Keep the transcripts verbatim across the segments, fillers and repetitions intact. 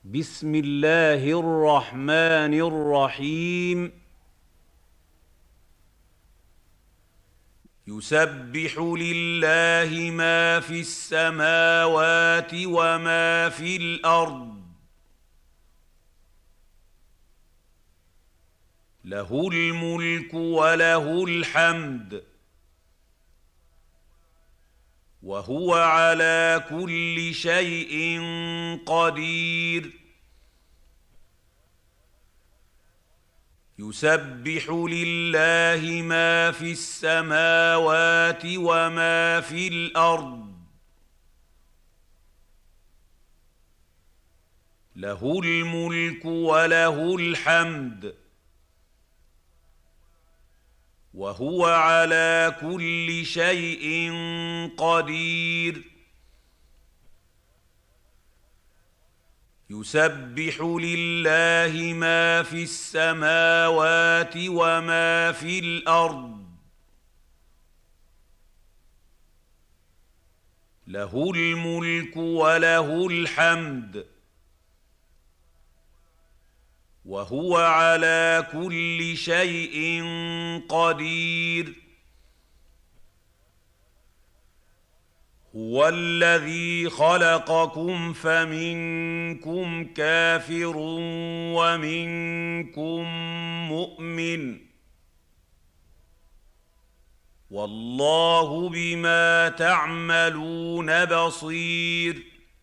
بسم الله الرحمن الرحيم. يسبح لله ما في السماوات وما في الأرض، له الملك وله الحمد، وهو على كل شيء قدير. يسبح لله ما في السماوات وما في الأرض، له الملك وله الحمد، وهو على كل شيء قدير. يسبح لله ما في السماوات وما في الأرض، له الملك وله الحمد، وهو على كل شيء قدير. هو الذي خلقكم فمنكم كافر ومنكم مؤمن، والله بما تعملون بصير.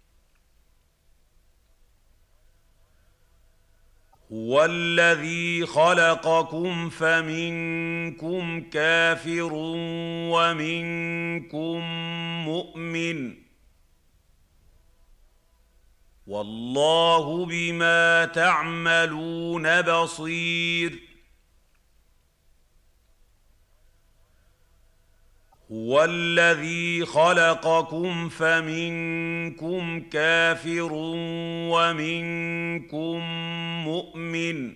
هو الذي خلقكم فمنكم كافر ومنكم مؤمن، والله بما تعملون بصير. هو الذي خلقكم فمنكم كافر ومنكم مؤمن،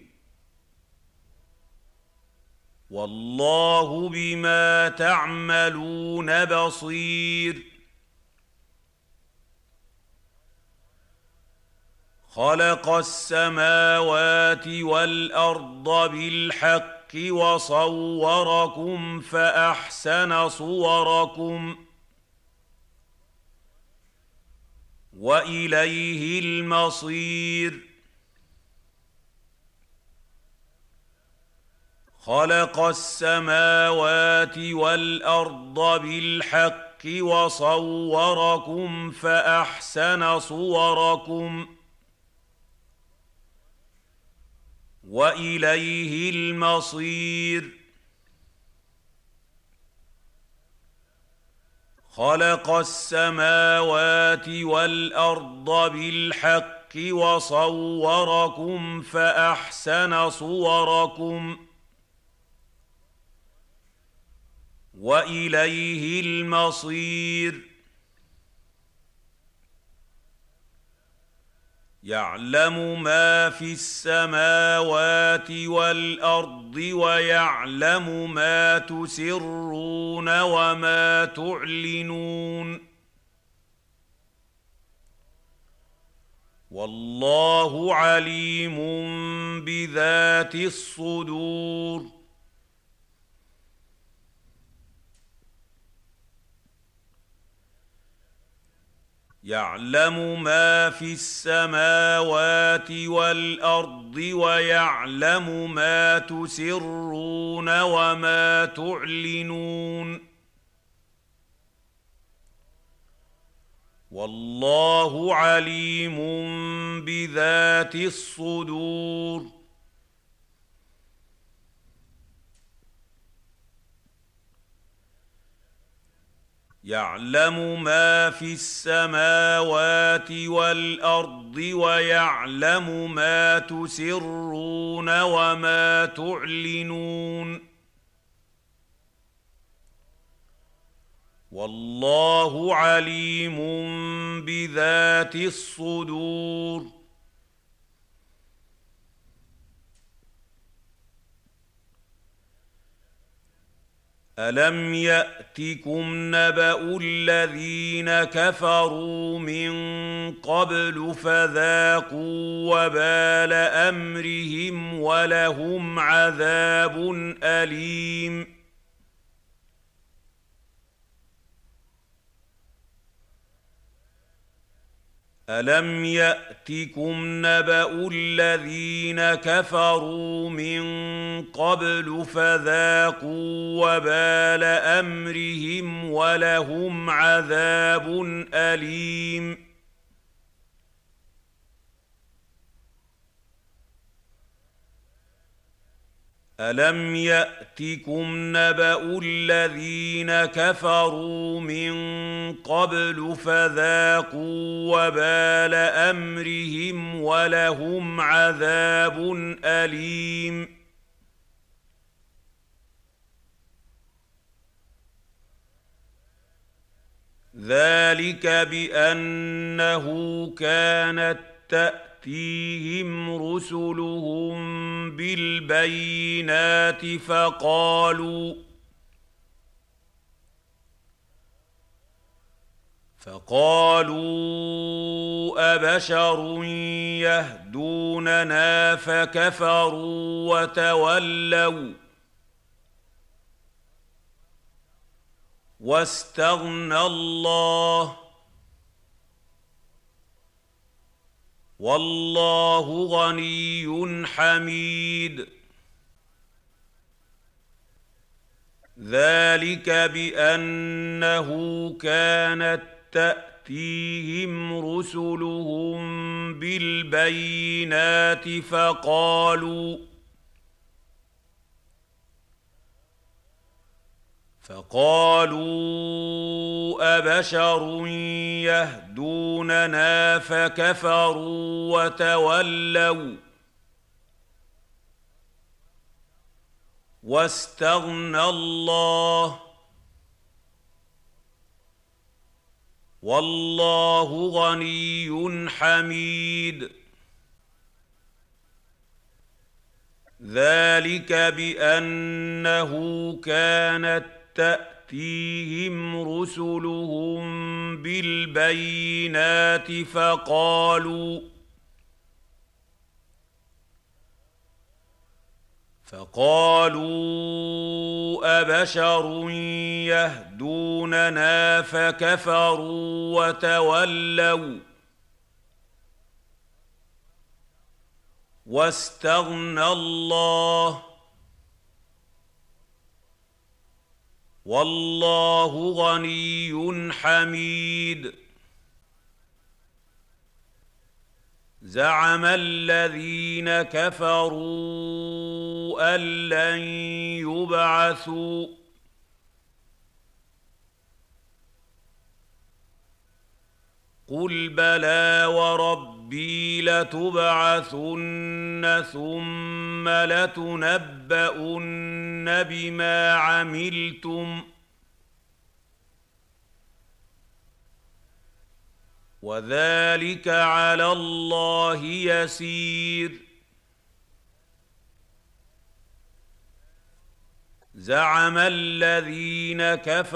والله بما تعملون بصير. خلق السماوات والأرض بالحق وصوركم فأحسن صوركم، وإليه المصير. خلق السماوات والأرض بالحق وصوركم فأحسن صوركم، وإليه المصير. خلق السماوات والأرض بالحق وصوركم فأحسن صوركم، وإليه المصير. يعلم ما في السماوات والأرض ويعلم ما تسرون وما تعلنون، والله عليم بذات الصدور. يعلم ما في السماوات والأرض ويعلم ما تسرون وما تعلنون، والله عليم بذات الصدور. يعلم ما في السماوات والأرض ويعلم ما تسرون وما تعلنون، والله عليم بذات الصدور. ألم يأتكم نبأ الذين كفروا من قبل فذاقوا وبال أمرهم ولهم عذاب أليم ألم يأتكم نبأ الذين كفروا من قبل فذاقوا وبال أمرهم ولهم عذاب أليم ألم يأتكم نبأ الذين كفروا من قبل فذاقوا وبال أمرهم ولهم عذاب أليم ذلك بأنه كانت تأتيهم رسلهم بالبينات فقالوا فقالوا أبشر يهدوننا فكفروا وتولوا واستغنى الله والله غني حميد ذلك بأنه كانت تأتيهم رسلهم بالبينات فقالوا فقالوا أبشر يهدوننا فكفروا وتولوا واستغنى الله والله غني حميد ذلك بأنه كانت تأتيهم رسلهم بالبينات فقالوا فقالوا أبشر يهدوننا فكفروا وتولوا واستغنى الله والله غني حميد زعم الذين كفروا أن لن يبعثوا قل بلى وربي لتبعثن ثم لتنبؤن بما عملتم وذلك على الله يسير زعم الذين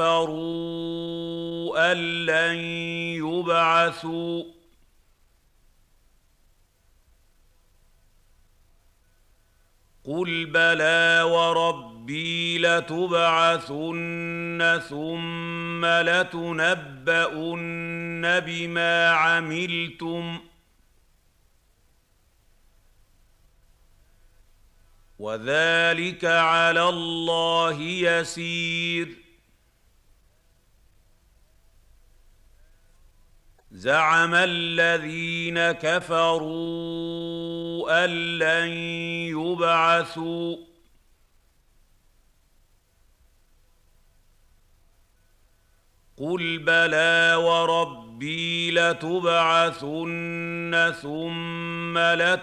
كفروا أن لن يبعثوا قل بلى وربي لتبعثن ثم لتنبؤن بما عملتم وذلك على الله يسير زعم الذين كفروا أن لن يبعثوا قل بلى وربي لتبعثن ثم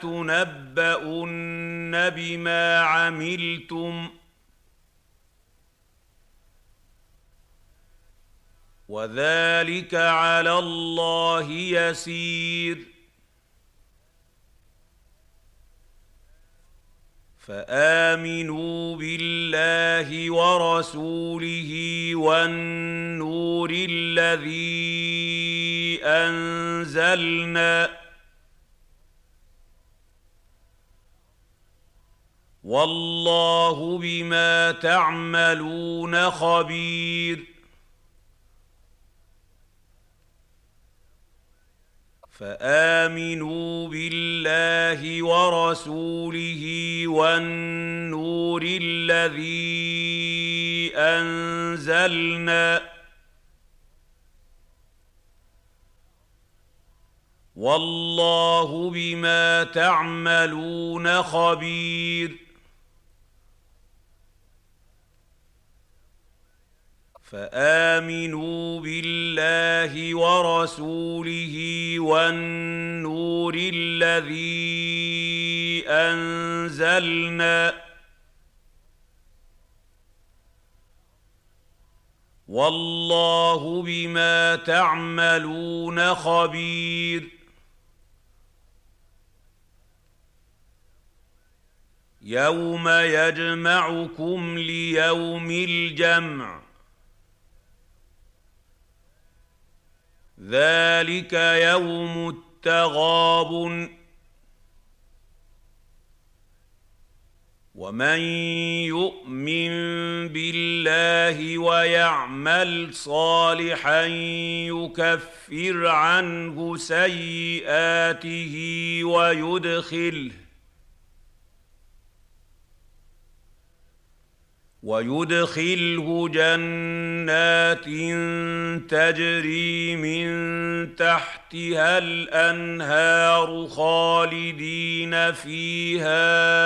لتنبؤن بما عملتم وذلك على الله يسير فآمنوا بالله ورسوله والنور الذي أنزلنا والله بما تعملون خبير فآمنوا بالله ورسوله والنور الذي أنزلنا والله بما تعملون خبير فآمنوا بالله ورسوله والنور الذي أنزلنا والله بما تعملون خبير يوم يجمعكم ليوم الجمع ذلك يوم التغابن ومن يؤمن بالله ويعمل صالحا يكفر عنه سيئاته ويدخله ويدخله جنات تجري من تحتها الأنهار خالدين فيها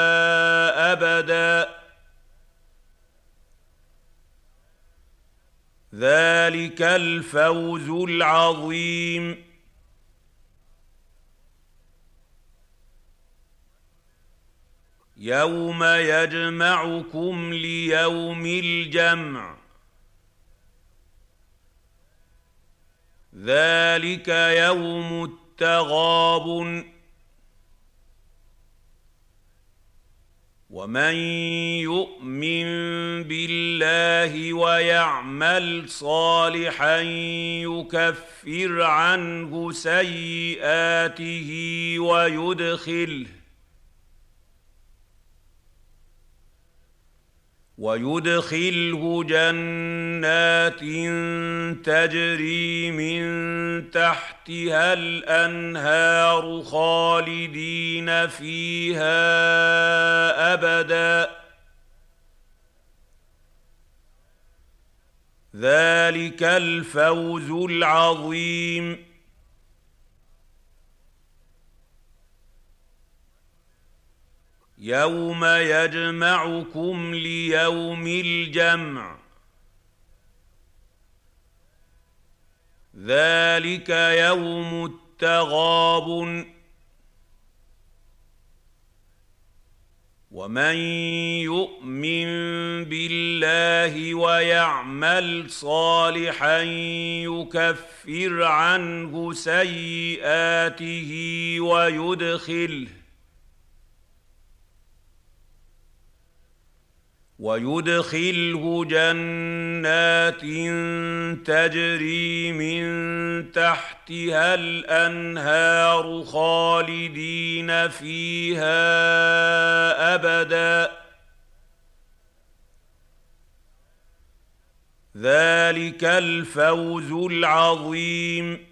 أبدا ذلك الفوز العظيم يوم يجمعكم ليوم الجمع ذلك يوم التغابن ومن يؤمن بالله ويعمل صالحا يكفر عنه سيئاته ويدخله ويدخله جنات تجري من تحتها الأنهار خالدين فيها أبدا ذلك الفوز العظيم يوم يجمعكم ليوم الجمع ذلك يوم التغابن ومن يؤمن بالله ويعمل صالحا يكفر عنه سيئاته ويدخله ويدخله جنات تجري من تحتها الأنهار خالدين فيها أبدا ذلك الفوز العظيم